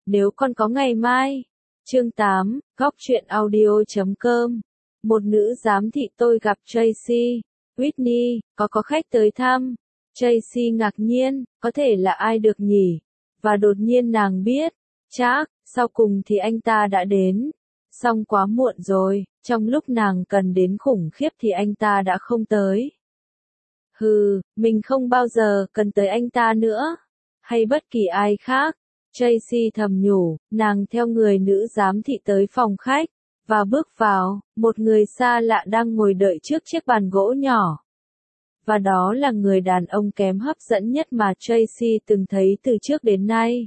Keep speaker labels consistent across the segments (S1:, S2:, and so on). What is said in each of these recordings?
S1: nếu con có ngày mai. Chương 8, góc truyện audio.com. Một nữ giám thị tôi gặp Tracy. Whitney, có khách tới thăm. Tracy ngạc nhiên, có thể là ai được nhỉ? Và đột nhiên nàng biết, chắc, sau cùng thì anh ta đã đến. Xong quá muộn rồi, trong lúc nàng cần đến khủng khiếp thì anh ta đã không tới. Mình không bao giờ cần tới anh ta nữa. Hay bất kỳ ai khác. Tracy thầm nhủ, nàng theo người nữ giám thị tới phòng khách. Và bước vào, một người xa lạ đang ngồi đợi trước chiếc bàn gỗ nhỏ. Và đó là người đàn ông kém hấp dẫn nhất mà Tracy từng thấy từ trước đến nay.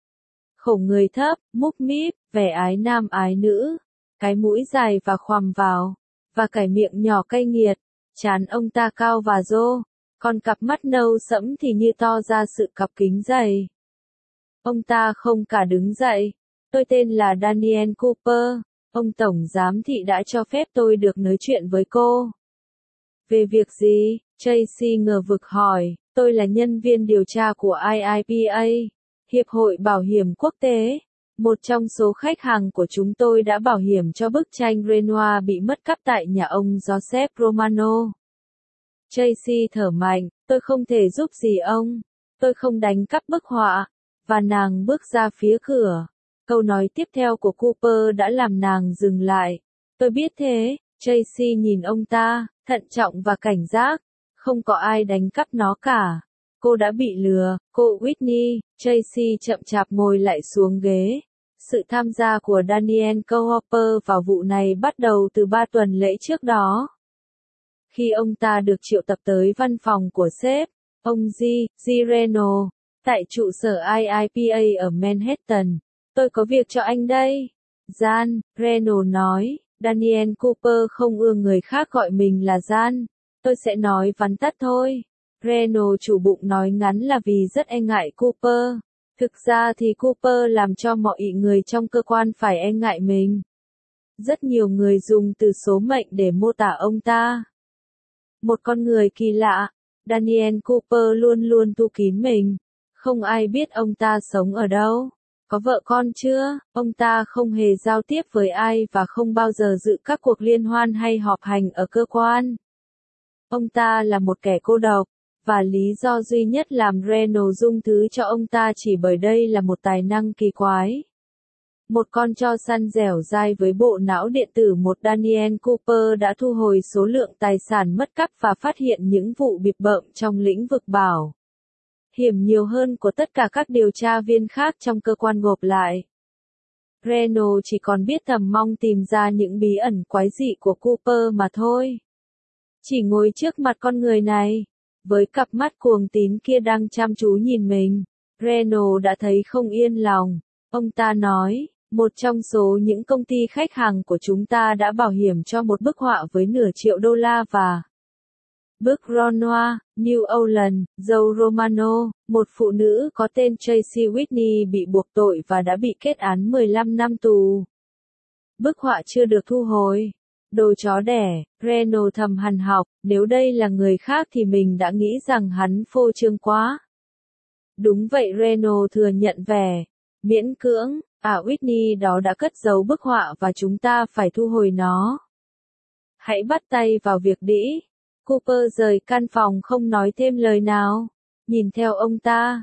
S1: Khổ người thấp, múp míp, vẻ ái nam ái nữ, cái mũi dài và khoằm vào, và cái miệng nhỏ cay nghiệt, trán ông ta cao và rô, còn cặp mắt nâu sẫm thì như to ra sự cặp kính dày. Ông ta không cả đứng dậy. Tôi tên là Daniel Cooper, ông tổng giám thị đã cho phép tôi được nói chuyện với cô. Về việc gì? Tracy ngờ vực hỏi. Tôi là nhân viên điều tra của IIPA, Hiệp hội Bảo hiểm Quốc tế. Một trong số khách hàng của chúng tôi đã bảo hiểm cho bức tranh Renoir bị mất cắp tại nhà ông Joseph Romano. Tracy thở mạnh, tôi không thể giúp gì ông. Tôi không đánh cắp bức họa. Và nàng bước ra phía cửa. Câu nói tiếp theo của Cooper đã làm nàng dừng lại. Tôi biết thế. Tracy nhìn ông ta, thận trọng và cảnh giác. Không có ai đánh cắp nó cả. Cô đã bị lừa, cô Whitney. Tracy chậm chạp ngồi lại xuống ghế. Sự tham gia của Daniel Cooper vào vụ này bắt đầu từ 3 tuần lễ trước đó. Khi ông ta được triệu tập tới văn phòng của sếp, ông G. Reno, tại trụ sở IIPA ở Manhattan. Tôi có việc cho anh đây. Jan, Reno nói. Daniel Cooper không ưa người khác gọi mình là Jan. Tôi sẽ nói vắn tắt thôi. Reno chủ bụng nói ngắn là vì rất e ngại Cooper. Thực ra thì Cooper làm cho mọi người trong cơ quan phải e ngại mình. Rất nhiều người dùng từ số mệnh để mô tả ông ta. Một con người kỳ lạ. Daniel Cooper luôn luôn tu kín mình. Không ai biết ông ta sống ở đâu. Có vợ con chưa? Ông ta không hề giao tiếp với ai và không bao giờ dự các cuộc liên hoan hay họp hành ở cơ quan. Ông ta là một kẻ cô độc, và lý do duy nhất làm Reno dung thứ cho ông ta chỉ bởi đây là một tài năng kỳ quái. Một con chó săn dẻo dai với bộ não điện tử. Một Daniel Cooper đã thu hồi số lượng tài sản mất cắp và phát hiện những vụ bịp bợm trong lĩnh vực bảo hiểm nhiều hơn của tất cả các điều tra viên khác trong cơ quan gộp lại. Reno chỉ còn biết thầm mong tìm ra những bí ẩn quái dị của Cooper mà thôi. Chỉ ngồi trước mặt con người này, với cặp mắt cuồng tín kia đang chăm chú nhìn mình, Reno đã thấy không yên lòng. Ông ta nói, một trong số những công ty khách hàng của chúng ta đã bảo hiểm cho một bức họa với nửa triệu đô la và bức Renoir, New Orleans, Joe Romano, một phụ nữ có tên Tracy Whitney bị buộc tội và đã bị kết án 15 năm tù. Bức họa chưa được thu hồi. Đồ chó đẻ, Reno thầm hằn học, nếu đây là người khác thì mình đã nghĩ rằng hắn phô trương quá. Đúng vậy, Reno thừa nhận vẻ miễn cưỡng, Whitney đó đã cất giấu bức họa và chúng ta phải thu hồi nó. Hãy bắt tay vào việc đi. Cooper rời căn phòng không nói thêm lời nào. Nhìn theo ông ta,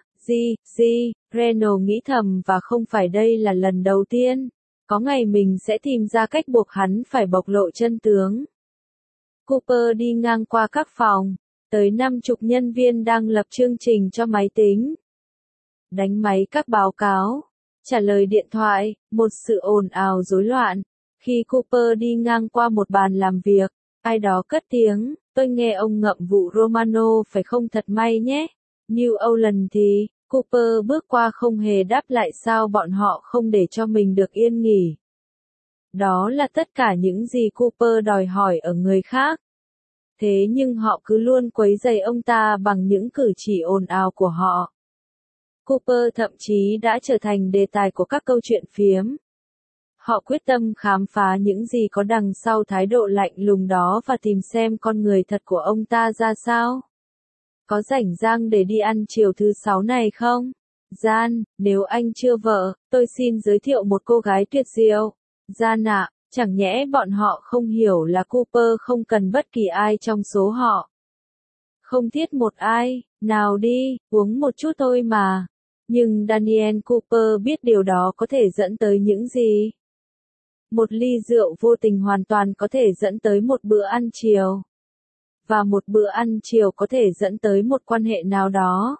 S1: Reno nghĩ thầm và không phải đây là lần đầu tiên. Có ngày mình sẽ tìm ra cách buộc hắn phải bộc lộ chân tướng. Cooper đi ngang qua các phòng, tới 50 nhân viên đang lập chương trình cho máy tính. Đánh máy các báo cáo, trả lời điện thoại, một sự ồn ào rối loạn. Khi Cooper đi ngang qua một bàn làm việc, ai đó cất tiếng, tôi nghe ông ngậm vụ Romano phải không, thật may nhé. New Orleans thì, Cooper bước qua không hề đáp lại. Sao bọn họ không để cho mình được yên nghỉ? Đó là tất cả những gì Cooper đòi hỏi ở người khác. Thế nhưng họ cứ luôn quấy rầy ông ta bằng những cử chỉ ồn ào của họ. Cooper thậm chí đã trở thành đề tài của các câu chuyện phiếm. Họ quyết tâm khám phá những gì có đằng sau thái độ lạnh lùng đó và tìm xem con người thật của ông ta ra sao. Có rảnh rang để đi ăn chiều thứ 6 này không? Gian, nếu anh chưa vợ, tôi xin giới thiệu một cô gái tuyệt diệu. Gian ạ, chẳng nhẽ bọn họ không hiểu là Cooper không cần bất kỳ ai trong số họ. Không thiết một ai, nào đi, uống một chút thôi mà. Nhưng Daniel Cooper biết điều đó có thể dẫn tới những gì. Một ly rượu vô tình hoàn toàn có thể dẫn tới một bữa ăn chiều. Và một bữa ăn chiều có thể dẫn tới một quan hệ nào đó.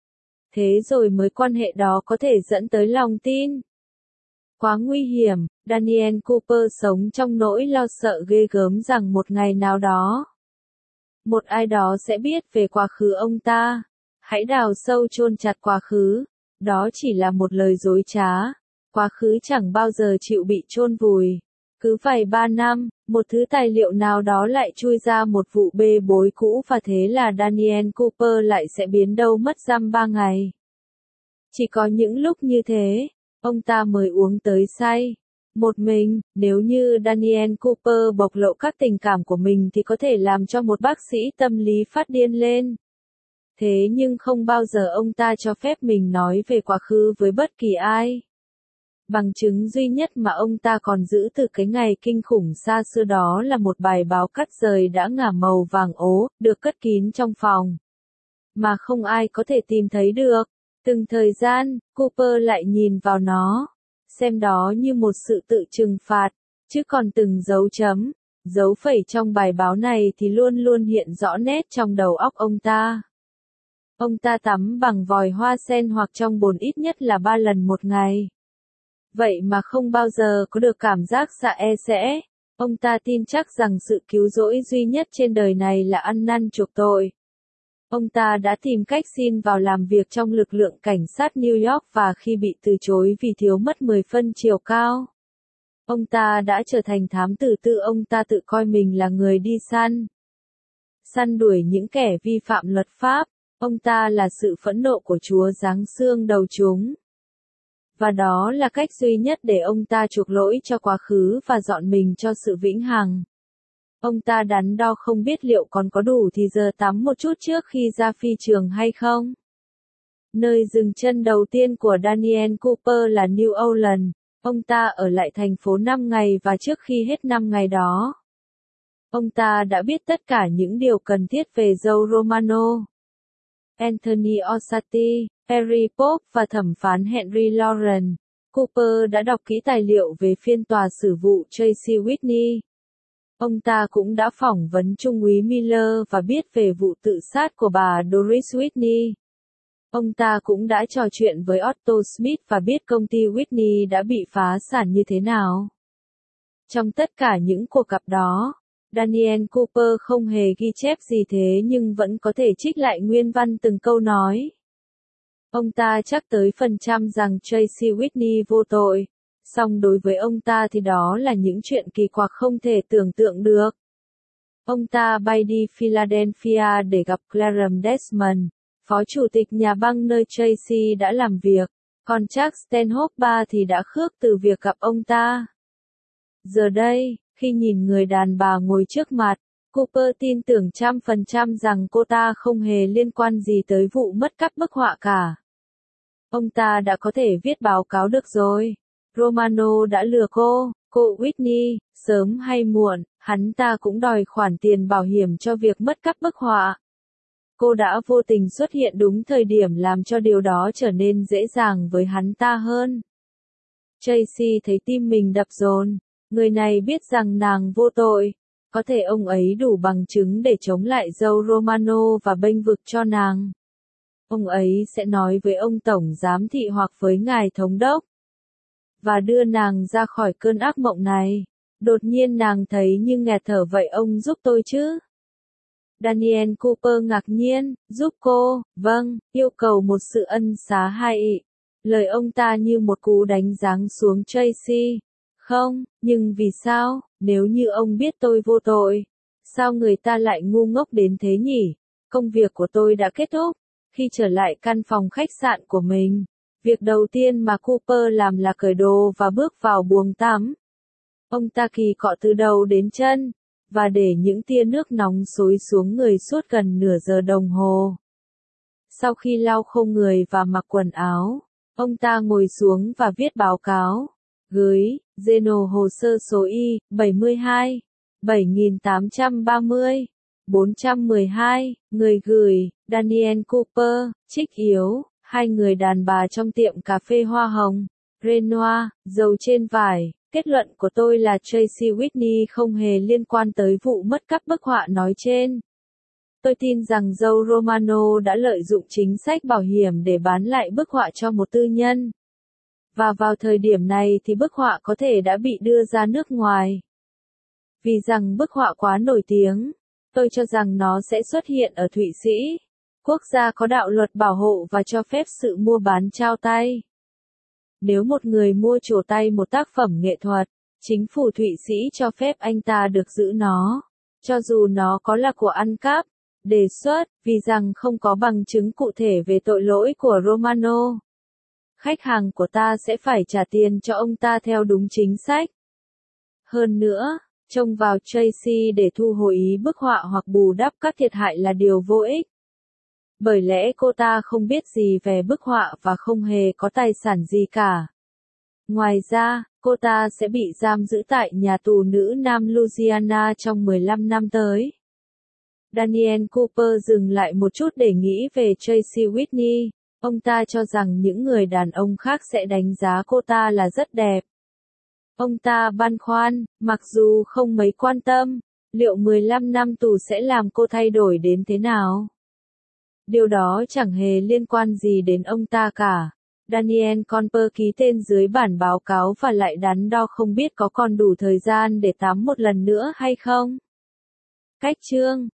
S1: Thế rồi mới quan hệ đó có thể dẫn tới lòng tin. Quá nguy hiểm, Daniel Cooper sống trong nỗi lo sợ ghê gớm rằng một ngày nào đó, một ai đó sẽ biết về quá khứ ông ta. Hãy đào sâu chôn chặt quá khứ. Đó chỉ là một lời dối trá. Quá khứ chẳng bao giờ chịu bị chôn vùi. Cứ vài 3 năm, một thứ tài liệu nào đó lại chui ra một vụ bê bối cũ và thế là Daniel Cooper lại sẽ biến đâu mất dăm 3 ngày. Chỉ có những lúc như thế, ông ta mới uống tới say. Một mình, nếu như Daniel Cooper bộc lộ các tình cảm của mình thì có thể làm cho một bác sĩ tâm lý phát điên lên. Thế nhưng không bao giờ ông ta cho phép mình nói về quá khứ với bất kỳ ai. Bằng chứng duy nhất mà ông ta còn giữ từ cái ngày kinh khủng xa xưa đó là một bài báo cắt rời đã ngả màu vàng ố, được cất kín trong phòng. Mà không ai có thể tìm thấy được. Từng thời gian, Cooper lại nhìn vào nó. Xem đó như một sự tự trừng phạt. Chứ còn từng dấu chấm, dấu phẩy trong bài báo này thì luôn luôn hiện rõ nét trong đầu óc ông ta. Ông ta tắm bằng vòi hoa sen hoặc trong bồn ít nhất là 3 lần một ngày. Vậy mà không bao giờ có được cảm giác dạ e sẽ. Ông ta tin chắc rằng sự cứu rỗi duy nhất trên đời này là ăn năn chuộc tội. Ông ta đã tìm cách xin vào làm việc trong lực lượng cảnh sát New York và khi bị từ chối vì thiếu mất 10 phân chiều cao, ông ta đã trở thành thám tử tự ông ta tự coi mình là người đi săn đuổi những kẻ vi phạm luật pháp. Ông ta là sự phẫn nộ của Chúa giáng xương đầu chúng. Và đó là cách duy nhất để ông ta chuộc lỗi cho quá khứ và dọn mình cho sự vĩnh hằng. Ông ta đắn đo không biết liệu còn có đủ thì giờ tắm một chút trước khi ra phi trường hay không. Nơi dừng chân đầu tiên của Daniel Cooper là New Orleans. Ông ta ở lại thành phố 5 ngày và trước khi hết 5 ngày đó, ông ta đã biết tất cả những điều cần thiết về Joe Romano, Anthony Orsatti, Harry Pope và thẩm phán Henry Lawrence. Cooper đã đọc kỹ tài liệu về phiên tòa xử vụ Tracy Whitney. Ông ta cũng đã phỏng vấn Trung úy Miller và biết về vụ tự sát của bà Doris Whitney. Ông ta cũng đã trò chuyện với Otto Smith và biết công ty Whitney đã bị phá sản như thế nào. Trong tất cả những cuộc gặp đó, Daniel Cooper không hề ghi chép gì thế nhưng vẫn có thể trích lại nguyên văn từng câu nói. Ông ta chắc tới phần trăm rằng Tracy Whitney vô tội. Song đối với ông ta thì đó là những chuyện kỳ quặc không thể tưởng tượng được. Ông ta bay đi Philadelphia để gặp Clarence Desmond, phó chủ tịch nhà băng nơi Tracy đã làm việc, còn Chuck Stanhope ba thì đã khước từ việc gặp ông ta. Giờ đây, khi nhìn người đàn bà ngồi trước mặt, Cooper tin tưởng 100% rằng cô ta không hề liên quan gì tới vụ mất cắp bức họa cả. Ông ta đã có thể viết báo cáo được rồi. Romano đã lừa cô Whitney, sớm hay muộn, hắn ta cũng đòi khoản tiền bảo hiểm cho việc mất cắp bức họa. Cô đã vô tình xuất hiện đúng thời điểm làm cho điều đó trở nên dễ dàng với hắn ta hơn. Tracy thấy tim mình đập dồn. Người này biết rằng nàng vô tội. Có thể ông ấy đủ bằng chứng để chống lại Joe Romano và bênh vực cho nàng. Ông ấy sẽ nói với ông tổng giám thị hoặc với ngài thống đốc. Và đưa nàng ra khỏi cơn ác mộng này. Đột nhiên nàng thấy như nghẹt thở vậy ông giúp tôi chứ? Daniel Cooper ngạc nhiên, giúp cô, vâng, yêu cầu một sự ân xá hay. Lời ông ta như một cú đánh giáng xuống Tracy. Không, nhưng vì sao, nếu như ông biết tôi vô tội, sao người ta lại ngu ngốc đến thế nhỉ? Công việc của tôi đã kết thúc. Khi trở lại căn phòng khách sạn của mình, việc đầu tiên mà Cooper làm là cởi đồ và bước vào buồng tắm. Ông ta kỳ cọ từ đầu đến chân, và để những tia nước nóng xối xuống người suốt gần nửa giờ đồng hồ. Sau khi lau khô người và mặc quần áo, ông ta ngồi xuống và viết báo cáo. Gửi, Geno hồ sơ số I-72, 7830, 412, người gửi, Daniel Cooper, Trích Yếu, hai người đàn bà trong tiệm cà phê hoa hồng, Renoir, dầu trên vải. Kết luận của tôi là Tracy Whitney không hề liên quan tới vụ mất cắp bức họa nói trên. Tôi tin rằng Joe Romano đã lợi dụng chính sách bảo hiểm để bán lại bức họa cho một tư nhân. Và vào thời điểm này thì bức họa có thể đã bị đưa ra nước ngoài. Vì rằng bức họa quá nổi tiếng, tôi cho rằng nó sẽ xuất hiện ở Thụy Sĩ, quốc gia có đạo luật bảo hộ và cho phép sự mua bán trao tay. Nếu một người mua trổ tay một tác phẩm nghệ thuật, chính phủ Thụy Sĩ cho phép anh ta được giữ nó, cho dù nó có là của ăn cắp. Đề xuất, vì rằng không có bằng chứng cụ thể về tội lỗi của Romano. Khách hàng của ta sẽ phải trả tiền cho ông ta theo đúng chính sách. Hơn nữa, trông vào Tracy để thu hồi ý bức họa hoặc bù đắp các thiệt hại là điều vô ích. Bởi lẽ cô ta không biết gì về bức họa và không hề có tài sản gì cả. Ngoài ra, cô ta sẽ bị giam giữ tại nhà tù nữ Nam Louisiana trong 15 năm tới. Daniel Cooper dừng lại một chút để nghĩ về Tracy Whitney. Ông ta cho rằng những người đàn ông khác sẽ đánh giá cô ta là rất đẹp. Ông ta băn khoăn, mặc dù không mấy quan tâm, liệu 15 năm tù sẽ làm cô thay đổi đến thế nào? Điều đó chẳng hề liên quan gì đến ông ta cả. Daniel Cooper ký tên dưới bản báo cáo và lại đắn đo không biết có còn đủ thời gian để tắm một lần nữa hay không. Cách chương